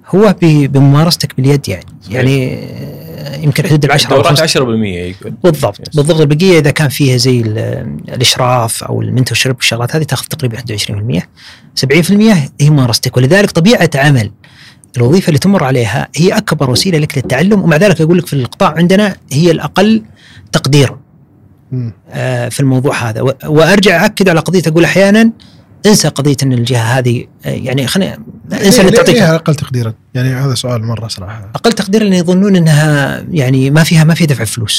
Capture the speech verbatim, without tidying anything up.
هو بممارستك باليد يعني صحيح. يعني يمكن حدود العشرة دورات عشرة بالمية يكون بالضبط يس. بالضبط. البقية إذا كان فيها زي الإشراف أو المنتورشيب والشغلات هذه تأخذ تقريبا واحد وعشرين بالمية. سبعين بالمية هي ممارستك، ولذلك طبيعة عمل الوظيفة اللي تمر عليها هي أكبر وسيلة لك للتعلم، ومع ذلك أقول لك في القطاع عندنا هي الأقل تقديرا آه في الموضوع هذا. وأرجع أكد على قضية، أقول أحيانا انسى قضية أن الجهة هذه يعني خلينا انسى أن تعطيك أقل تقديرا. يعني هذا سؤال مرة صراحة أقل تقديرا، لأن يظنون أنها يعني ما فيها ما فيها دفع فلوس.